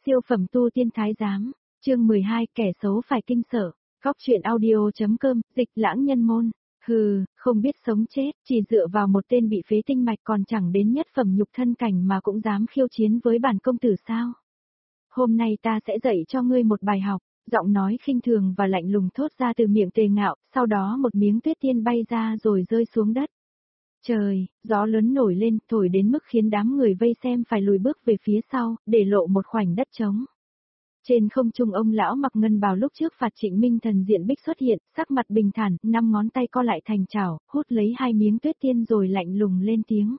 Siêu phẩm tu tiên thái giám, chương 12 kẻ xấu phải kinh sợ, góc truyện audio.com, dịch lãng nhân môn. Hừ, không biết sống chết, chỉ dựa vào một tên bị phế tinh mạch còn chẳng đến nhất phẩm nhục thân cảnh mà cũng dám khiêu chiến với bản công tử sao? Hôm nay ta sẽ dạy cho ngươi một bài học, giọng nói khinh thường và lạnh lùng thốt ra từ miệng Tề Ngạo, sau đó một miếng tuyết tiên bay ra rồi rơi xuống đất. Trời, gió lớn nổi lên, thổi đến mức khiến đám người vây xem phải lùi bước về phía sau, để lộ một khoảnh đất trống. Trên không trung ông lão mặc ngân bào lúc trước phạt Trịnh Minh Thần diện bích xuất hiện, sắc mặt bình thản, 5 ngón tay co lại thành chảo, hút lấy 2 miếng tuyết tiên rồi lạnh lùng lên tiếng.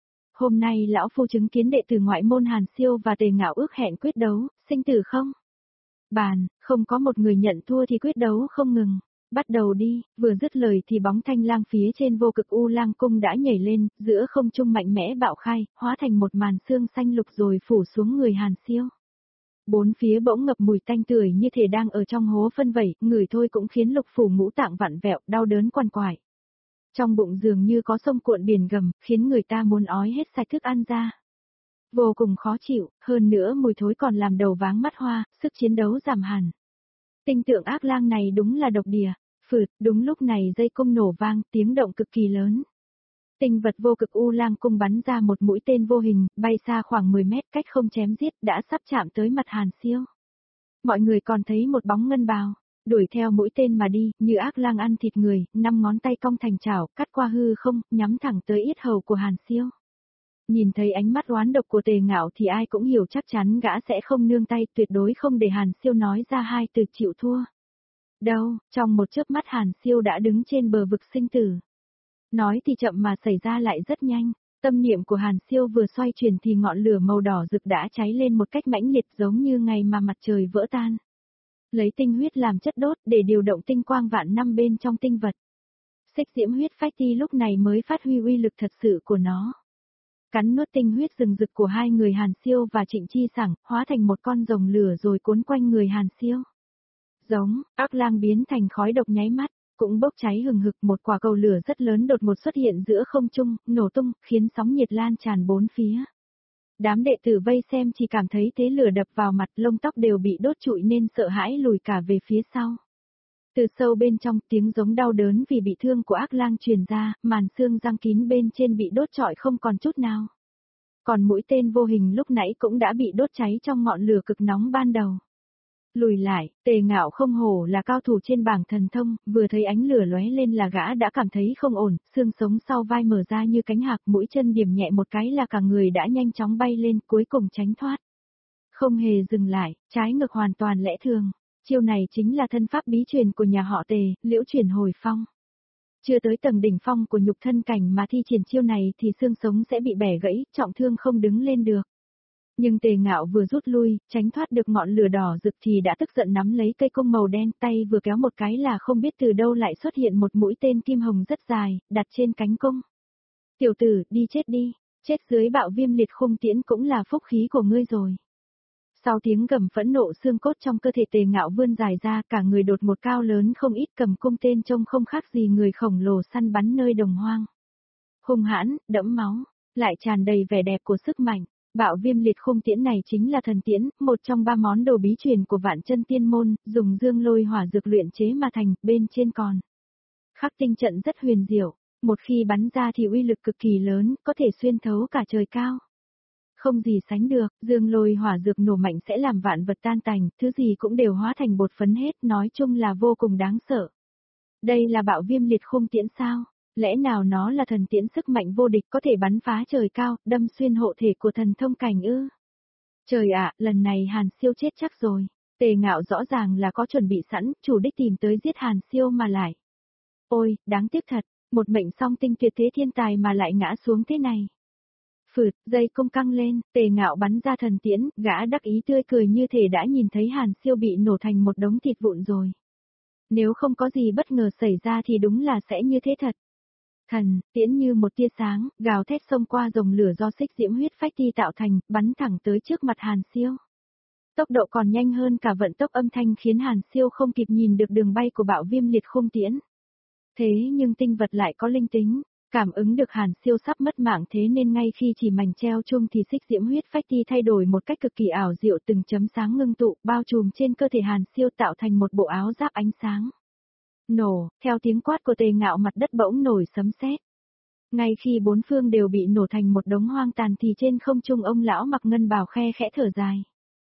Hôm nay lão phu chứng kiến đệ tử ngoại môn Hàn Siêu và Tề Ngạo ước hẹn quyết đấu, sinh tử không? Bàn, không có một người nhận thua thì quyết đấu không ngừng. Bắt đầu đi, vừa dứt lời thì bóng thanh lang phía trên vô cực U Lang cung đã nhảy lên, giữa không trung mạnh mẽ bạo khai, hóa thành một màn xương xanh lục rồi phủ xuống người Hàn Siêu. Bốn phía bỗng ngập mùi tanh tưởi như thể đang ở trong hố phân vẩy, ngửi thôi cũng khiến lục phủ ngũ tạng vặn vẹo, đau đớn quằn quại. Trong bụng dường như có sông cuộn biển gầm, khiến người ta muốn ói hết sạch thức ăn ra. Vô cùng khó chịu, hơn nữa mùi thối còn làm đầu váng mắt hoa, sức chiến đấu giảm hẳn. Tinh tượng ác lang này đúng là độc địa. Phượt, đúng lúc này dây cung nổ vang, tiếng động cực kỳ lớn. Tinh vật vô cực U Lang cung bắn ra một mũi tên vô hình, bay xa khoảng 10 mét cách không chém giết, đã sắp chạm tới mặt Hàn Siêu. Mọi người còn thấy một bóng ngân bào, đuổi theo mũi tên mà đi, như ác lang ăn thịt người, 5 ngón tay cong thành chảo, cắt qua hư không, nhắm thẳng tới yết hầu của Hàn Siêu. Nhìn thấy ánh mắt oán độc của Tề Ngạo thì ai cũng hiểu chắc chắn gã sẽ không nương tay, tuyệt đối không để Hàn Siêu nói ra hai từ chịu thua. Đâu, trong một chớp mắt Hàn Siêu đã đứng trên bờ vực sinh tử. Nói thì chậm mà xảy ra lại rất nhanh, tâm niệm của Hàn Siêu vừa xoay chuyển thì ngọn lửa màu đỏ rực đã cháy lên một cách mãnh liệt giống như ngày mà mặt trời vỡ tan. Lấy tinh huyết làm chất đốt để điều động tinh quang vạn năm bên trong tinh vật. Xích diễm huyết phách ti lúc này mới phát huy uy lực thật sự của nó. Cắn nuốt tinh huyết rừng rực của hai người Hàn Siêu và Trịnh Chi Sảng, hóa thành một con rồng lửa rồi cuốn quanh người Hàn Siêu. Giống, ác lang biến thành khói độc nháy mắt, cũng bốc cháy hừng hực, một quả cầu lửa rất lớn đột ngột xuất hiện giữa không trung, nổ tung, khiến sóng nhiệt lan tràn bốn phía. Đám đệ tử vây xem chỉ cảm thấy thế lửa đập vào mặt, lông tóc đều bị đốt trụi nên sợ hãi lùi cả về phía sau. Từ sâu bên trong, tiếng giống đau đớn vì bị thương của ác lang truyền ra, màn xương răng kín bên trên bị đốt trọi không còn chút nào. Còn mũi tên vô hình lúc nãy cũng đã bị đốt cháy trong ngọn lửa cực nóng ban đầu. Lùi lại, Tề Ngạo không hổ là cao thủ trên bảng thần thông, vừa thấy ánh lửa lóe lên là gã đã cảm thấy không ổn, xương sống sau vai mở ra như cánh hạc, mũi chân điểm nhẹ một cái là cả người đã nhanh chóng bay lên, cuối cùng tránh thoát. Không hề dừng lại, trái ngược hoàn toàn lẽ thường. Chiêu này chính là thân pháp bí truyền của nhà họ Tề, Liễu Chuyển Hồi Phong. Chưa tới tầng đỉnh phong của nhục thân cảnh mà thi triển chiêu này thì xương sống sẽ bị bẻ gãy, trọng thương không đứng lên được. Nhưng Tề Ngạo vừa rút lui, tránh thoát được ngọn lửa đỏ rực thì đã tức giận nắm lấy cây cung màu đen, tay vừa kéo một cái là không biết từ đâu lại xuất hiện một mũi tên kim hồng rất dài, đặt trên cánh cung. Tiểu tử, đi chết đi, chết dưới bạo viêm liệt khung tiễn cũng là phúc khí của ngươi rồi. Sau tiếng gầm phẫn nộ, xương cốt trong cơ thể Tề Ngạo vươn dài ra, cả người đột một cao lớn không ít, cầm cung tên trông không khác gì người khổng lồ săn bắn nơi đồng hoang. Hung hãn, đẫm máu, lại tràn đầy vẻ đẹp của sức mạnh. Bạo viêm liệt khung tiễn này chính là thần tiễn, một trong 3 món đồ bí truyền của Vạn Chân Tiên môn, dùng dương lôi hỏa dược luyện chế mà thành, bên trên còn khắc tinh trận rất huyền diệu, một khi bắn ra thì uy lực cực kỳ lớn, có thể xuyên thấu cả trời cao. Không gì sánh được, dương lôi hỏa dược nổ mạnh sẽ làm vạn vật tan tành, thứ gì cũng đều hóa thành bột phấn hết, nói chung là vô cùng đáng sợ. Đây là bạo viêm liệt khung tiễn sao? Lẽ nào nó là thần tiễn sức mạnh vô địch có thể bắn phá trời cao, đâm xuyên hộ thể của thần thông cảnh ư? Trời ạ, lần này Hàn Siêu chết chắc rồi. Tề Ngạo rõ ràng là có chuẩn bị sẵn, chủ đích tìm tới giết Hàn Siêu mà lại. Ôi, đáng tiếc thật, một mệnh song tinh tuyệt thế thiên tài mà lại ngã xuống thế này. Phượt, dây cung căng lên, Tề Ngạo bắn ra thần tiễn, gã đắc ý tươi cười như thể đã nhìn thấy Hàn Siêu bị nổ thành một đống thịt vụn rồi. Nếu không có gì bất ngờ xảy ra thì đúng là sẽ như thế thật. Thần, tiễn như một tia sáng, gào thét xông qua dòng lửa do xích diễm huyết phách ti tạo thành, bắn thẳng tới trước mặt Hàn Siêu. Tốc độ còn nhanh hơn cả vận tốc âm thanh khiến Hàn Siêu không kịp nhìn được đường bay của bạo viêm liệt khung tiễn. Thế nhưng tinh vật lại có linh tính, Cảm ứng được Hàn Siêu sắp mất mạng thế nên ngay khi chỉ mảnh treo chung thì xích diễm huyết phách ti thay đổi một cách cực kỳ ảo diệu, từng chấm sáng ngưng tụ bao trùm trên cơ thể Hàn Siêu tạo thành một bộ áo giáp ánh sáng. Nổ, theo tiếng quát của Tề Ngạo mặt đất bỗng nổi sấm sét. Ngay khi bốn phương đều bị nổ thành một đống hoang tàn thì trên không trung ông lão mặc ngân bào khe khẽ thở dài.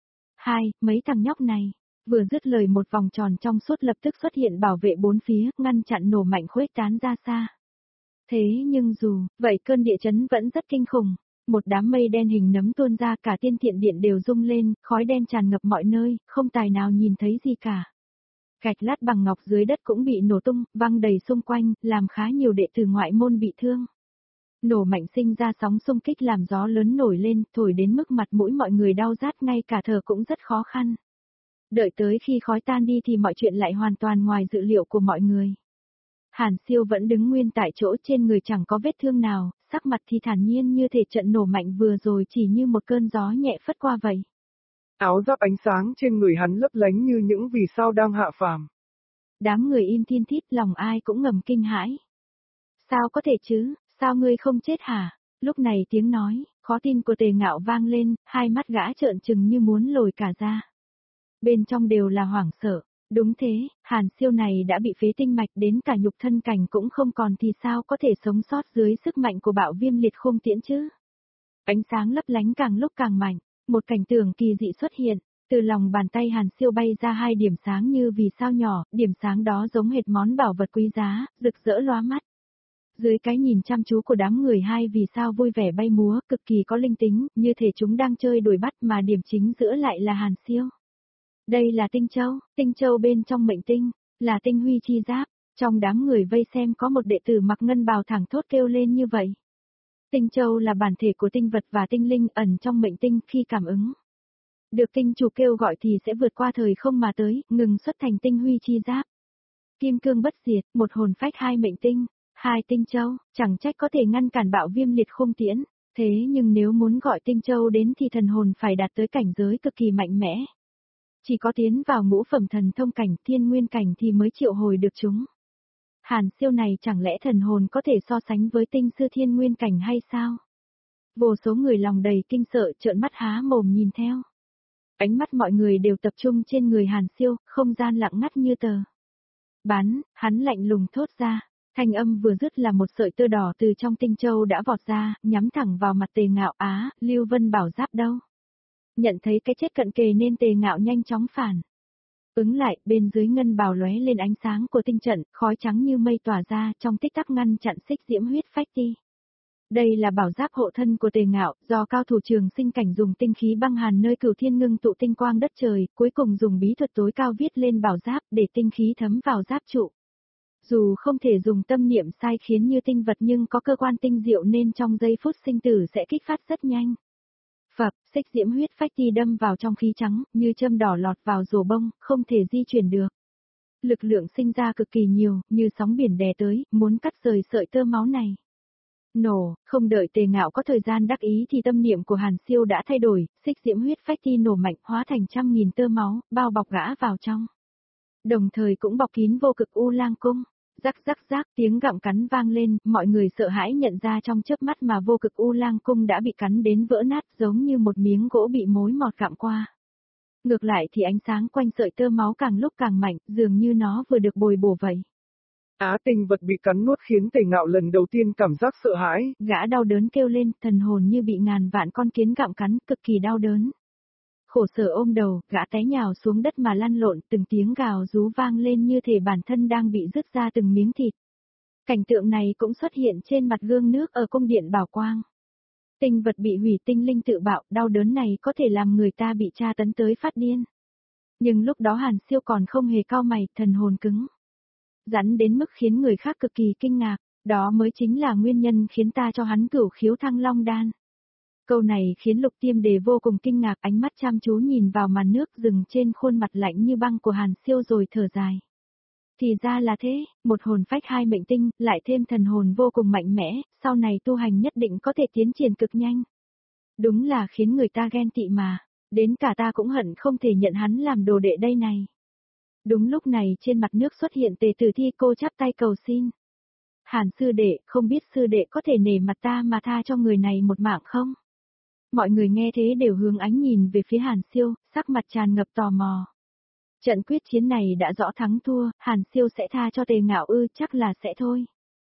Mấy thằng nhóc này, vừa dứt lời một vòng tròn trong suốt lập tức xuất hiện bảo vệ bốn phía, ngăn chặn nổ mạnh khuếch tán ra xa. Thế nhưng dù vậy cơn địa chấn vẫn rất kinh khủng, một đám mây đen hình nấm tuôn ra, cả tiên thiện điện đều rung lên, khói đen tràn ngập mọi nơi, không tài nào nhìn thấy gì cả. Gạch lát bằng ngọc dưới đất cũng bị nổ tung, văng đầy xung quanh, làm khá nhiều đệ tử ngoại môn bị thương. Nổ mạnh sinh ra sóng xung kích làm gió lớn nổi lên, thổi đến mức mặt mũi mọi người đau rát, ngay cả thở cũng rất khó khăn. Đợi tới khi khói tan đi thì mọi chuyện lại hoàn toàn ngoài dự liệu của mọi người. Hàn Siêu vẫn đứng nguyên tại chỗ, trên người chẳng có vết thương nào, sắc mặt thì thản nhiên như thể trận nổ mạnh vừa rồi chỉ như một cơn gió nhẹ phất qua vậy. Áo giáp ánh sáng trên người hắn lấp lánh như những vì sao đang hạ phàm. Đám người im thiên thít, lòng ai cũng ngầm kinh hãi. Sao có thể chứ, sao ngươi không chết hả? Lúc này tiếng nói, khó tin của Tề Ngạo vang lên, hai mắt gã trợn trừng như muốn lồi cả ra. Bên trong đều là hoảng sợ. Đúng thế, Hàn Siêu này đã bị phế tinh mạch đến cả nhục thân cảnh cũng không còn thì sao có thể sống sót dưới sức mạnh của bạo viêm liệt khung tiễn chứ? Ánh sáng lấp lánh càng lúc càng mạnh, một cảnh tượng kỳ dị xuất hiện, từ lòng bàn tay Hàn Siêu bay ra hai điểm sáng như vì sao nhỏ, điểm sáng đó giống hệt món bảo vật quý giá, rực rỡ lóa mắt. Dưới cái nhìn chăm chú của đám người, hai vì sao vui vẻ bay múa, cực kỳ có linh tính, như thể chúng đang chơi đuổi bắt mà điểm chính giữa lại là Hàn Siêu. Đây là tinh châu bên trong mệnh tinh, là tinh huy chi giáp. Trong đám người vây xem có một đệ tử mặc ngân bào thẳng thốt kêu lên như vậy. Tinh châu là bản thể của tinh vật và tinh linh ẩn trong mệnh tinh, khi cảm ứng được tinh chủ kêu gọi thì sẽ vượt qua thời không mà tới, ngừng xuất thành tinh huy chi giáp. Kim cương bất diệt, một hồn phách hai mệnh tinh, hai tinh châu, chẳng trách có thể ngăn cản bạo viêm liệt khung tiễn. Thế nhưng nếu muốn gọi tinh châu đến thì thần hồn phải đạt tới cảnh giới cực kỳ mạnh mẽ. Chỉ có tiến vào ngũ phẩm thần thông cảnh, thiên nguyên cảnh thì mới triệu hồi được chúng. Hàn Siêu này chẳng lẽ thần hồn có thể so sánh với tinh sư thiên nguyên cảnh hay sao? Vô số người lòng đầy kinh sợ trợn mắt há mồm nhìn theo. Ánh mắt mọi người đều tập trung trên người Hàn Siêu, không gian lặng ngắt như tờ. Hắn lạnh lùng thốt ra. Thanh âm vừa dứt là một sợi tơ đỏ từ trong tinh châu đã vọt ra, nhắm thẳng vào mặt Tề Ngạo. Lưu Vân Bảo Giáp đâu? Nhận thấy cái chết cận kề nên Tề Ngạo nhanh chóng phản ứng lại, bên dưới ngân bào lóe lên ánh sáng của tinh trận, khói trắng như mây tỏa ra, trong tích tắc ngăn chặn xích diễm huyết phách ti. Đây là bảo giáp hộ thân của Tề Ngạo, do cao thủ Trường Sinh cảnh dùng tinh khí băng hàn nơi Cửu Thiên ngưng tụ tinh quang đất trời, cuối cùng dùng bí thuật tối cao viết lên bảo giáp để tinh khí thấm vào giáp trụ. Dù không thể dùng tâm niệm sai khiến như tinh vật nhưng có cơ quan tinh diệu nên trong giây phút sinh tử sẽ kích phát rất nhanh. Xích diễm huyết phách ti đâm vào trong khí trắng, như châm đỏ lọt vào rổ bông, không thể di chuyển được. Lực lượng sinh ra cực kỳ nhiều, như sóng biển đè tới, muốn cắt rời sợi tơ máu này. Nổ, không đợi Tề Ngạo có thời gian đắc ý thì tâm niệm của Hàn Siêu đã thay đổi, xích diễm huyết phách ti nổ mạnh hóa thành trăm nghìn tơ máu, bao bọc gã vào trong. Đồng thời cũng bọc kín vô cực U Lang Cung. Rắc rắc rắc, tiếng gặm cắn vang lên, mọi người sợ hãi nhận ra trong chớp mắt mà vô cực U Lang Cung đã bị cắn đến vỡ nát, giống như một miếng gỗ bị mối mọt gặm qua. Ngược lại thì ánh sáng quanh sợi tơ máu càng lúc càng mạnh, dường như nó vừa được bồi bổ vậy. Tinh vật bị cắn nuốt khiến Tề Ngạo lần đầu tiên cảm giác sợ hãi. Gã đau đớn kêu lên, thần hồn như bị ngàn vạn con kiến gặm cắn, cực kỳ đau đớn. Khổ sở ôm đầu, gã té nhào xuống đất mà lăn lộn, từng tiếng gào rú vang lên như thể bản thân đang bị rứt ra từng miếng thịt. Cảnh tượng này cũng xuất hiện trên mặt gương nước ở cung điện Bảo Quang. Tinh vật bị hủy, tinh linh tự bạo, đau đớn này có thể làm người ta bị tra tấn tới phát điên. Nhưng lúc đó Hàn Siêu còn không hề cau mày, thần hồn cứng rắn đến mức khiến người khác cực kỳ kinh ngạc, đó mới chính là nguyên nhân khiến ta cho hắn cửu khiếu thăng long đan. Câu này khiến Lục Tiêm Đề vô cùng kinh ngạc, ánh mắt chăm chú nhìn vào màn nước rừng trên khuôn mặt lạnh như băng của Hàn Siêu rồi thở dài. Thì ra là thế, một hồn phách hai mệnh tinh, lại thêm thần hồn vô cùng mạnh mẽ, sau này tu hành nhất định có thể tiến triển cực nhanh. Đúng là khiến người ta ghen tị mà, đến cả ta cũng hận không thể nhận hắn làm đồ đệ đây này. Đúng lúc này trên mặt nước xuất hiện Tề Tử Thi, cô chắp tay cầu xin. Hàn sư đệ, không biết sư đệ có thể nể mặt ta mà tha cho người này một mạng không? Mọi người nghe thế đều hướng ánh nhìn về phía Hàn Siêu, sắc mặt tràn ngập tò mò. Trận quyết chiến này đã rõ thắng thua, Hàn Siêu sẽ tha cho Tề Ngạo ư, chắc là sẽ thôi.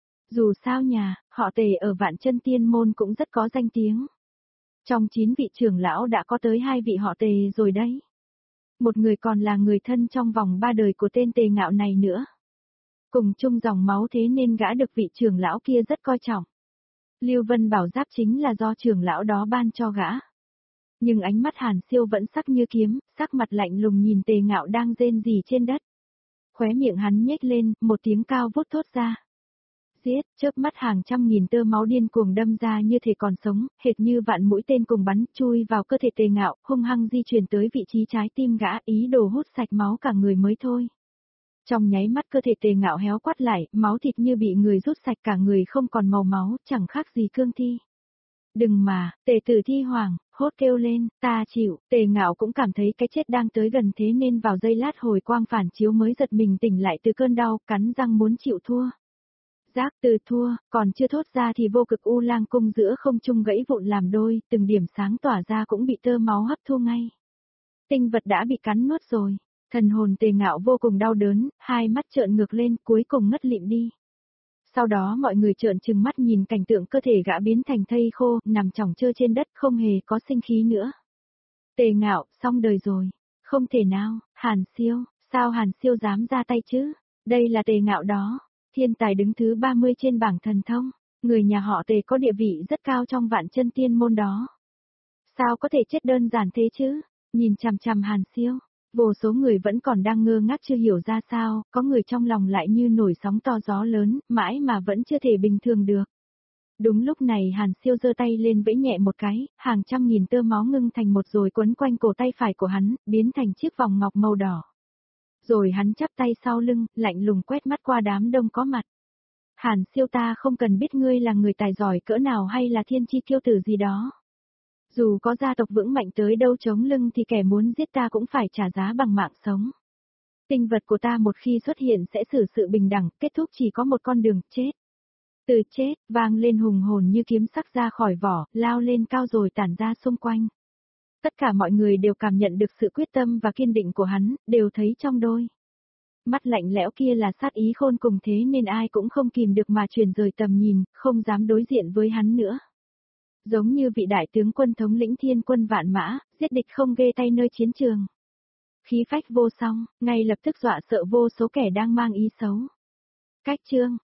Dù sao họ Tề ở Vạn Chân Tiên môn cũng rất có danh tiếng. Trong 9 vị trưởng lão đã có tới 2 vị họ Tề rồi đấy. Một người còn là người thân trong vòng 3 đời của tên Tề Ngạo này nữa. Cùng chung dòng máu thế nên gã được vị trưởng lão kia rất coi trọng. Lưu Vân bảo giáp chính là do trưởng lão đó ban cho gã. Nhưng ánh mắt Hàn Siêu vẫn sắc như kiếm, sắc mặt lạnh lùng nhìn Tề Ngạo đang rên rỉ trên đất. Khóe miệng hắn nhếch lên, một tiếng cao vút thốt ra. Giết, chớp mắt hàng trăm nghìn tơ máu điên cuồng đâm ra như thể còn sống, hệt như vạn mũi tên cùng bắn chui vào cơ thể Tề Ngạo, hung hăng di chuyển tới vị trí trái tim gã, ý đồ hút sạch máu cả người mới thôi. Trong nháy mắt cơ thể Tề Ngạo héo quắt lại, máu thịt như bị người rút sạch cả người không còn màu máu, chẳng khác gì cương thi. Đừng mà, Tề Tử Thi hoàng, hốt kêu lên, ta chịu, Tề Ngạo cũng cảm thấy cái chết đang tới gần thế nên vào giây lát hồi quang phản chiếu mới giật mình tỉnh lại từ cơn đau, cắn răng muốn chịu thua. Giác từ thua, còn chưa thốt ra thì vô cực U Lang cung giữa không trung gãy vụn làm đôi, từng điểm sáng tỏa ra cũng bị tơ máu hấp thu ngay. Tinh vật đã bị cắn nuốt rồi. Thần hồn Tề Ngạo vô cùng đau đớn, hai mắt trợn ngược lên, cuối cùng ngất lịm đi. Sau đó mọi người trợn trừng mắt nhìn cảnh tượng cơ thể gã biến thành thây khô, nằm chỏng trơ trên đất không hề có sinh khí nữa. Tề Ngạo, xong đời rồi. Không thể nào, Hàn Siêu, sao Hàn Siêu dám ra tay chứ? Đây là Tề Ngạo đó, thiên tài đứng thứ 30 trên bảng thần thông, người nhà họ Tề có địa vị rất cao trong Vạn Chân Tiên môn đó. Sao có thể chết đơn giản thế chứ? Nhìn chằm chằm Hàn Siêu. Vô số người vẫn còn đang ngơ ngác chưa hiểu ra sao, có người trong lòng lại như nổi sóng to gió lớn, mãi mà vẫn chưa thể bình thường được. Đúng lúc này Hàn Siêu giơ tay lên vẫy nhẹ một cái, hàng trăm nghìn tơ máu ngưng thành một rồi quấn quanh cổ tay phải của hắn, biến thành chiếc vòng ngọc màu đỏ. Rồi hắn chắp tay sau lưng, lạnh lùng quét mắt qua đám đông có mặt. Hàn Siêu, ta không cần biết ngươi là người tài giỏi cỡ nào hay là thiên chi kiêu tử gì đó. Dù có gia tộc vững mạnh tới đâu chống lưng thì kẻ muốn giết ta cũng phải trả giá bằng mạng sống. Tinh vật của ta một khi xuất hiện sẽ xử sự bình đẳng, kết thúc chỉ có một con đường, chết. Từ chết, vang lên hùng hồn như kiếm sắc ra khỏi vỏ, lao lên cao rồi tản ra xung quanh. Tất cả mọi người đều cảm nhận được sự quyết tâm và kiên định của hắn, đều thấy trong đôi mắt lạnh lẽo kia là sát ý khôn cùng, thế nên ai cũng không kìm được mà chuyển rời tầm nhìn, không dám đối diện với hắn nữa. Giống như vị đại tướng quân thống lĩnh thiên quân vạn mã, giết địch không ghê tay nơi chiến trường. Khí phách vô song, ngay lập tức dọa sợ vô số kẻ đang mang ý xấu. Cách chương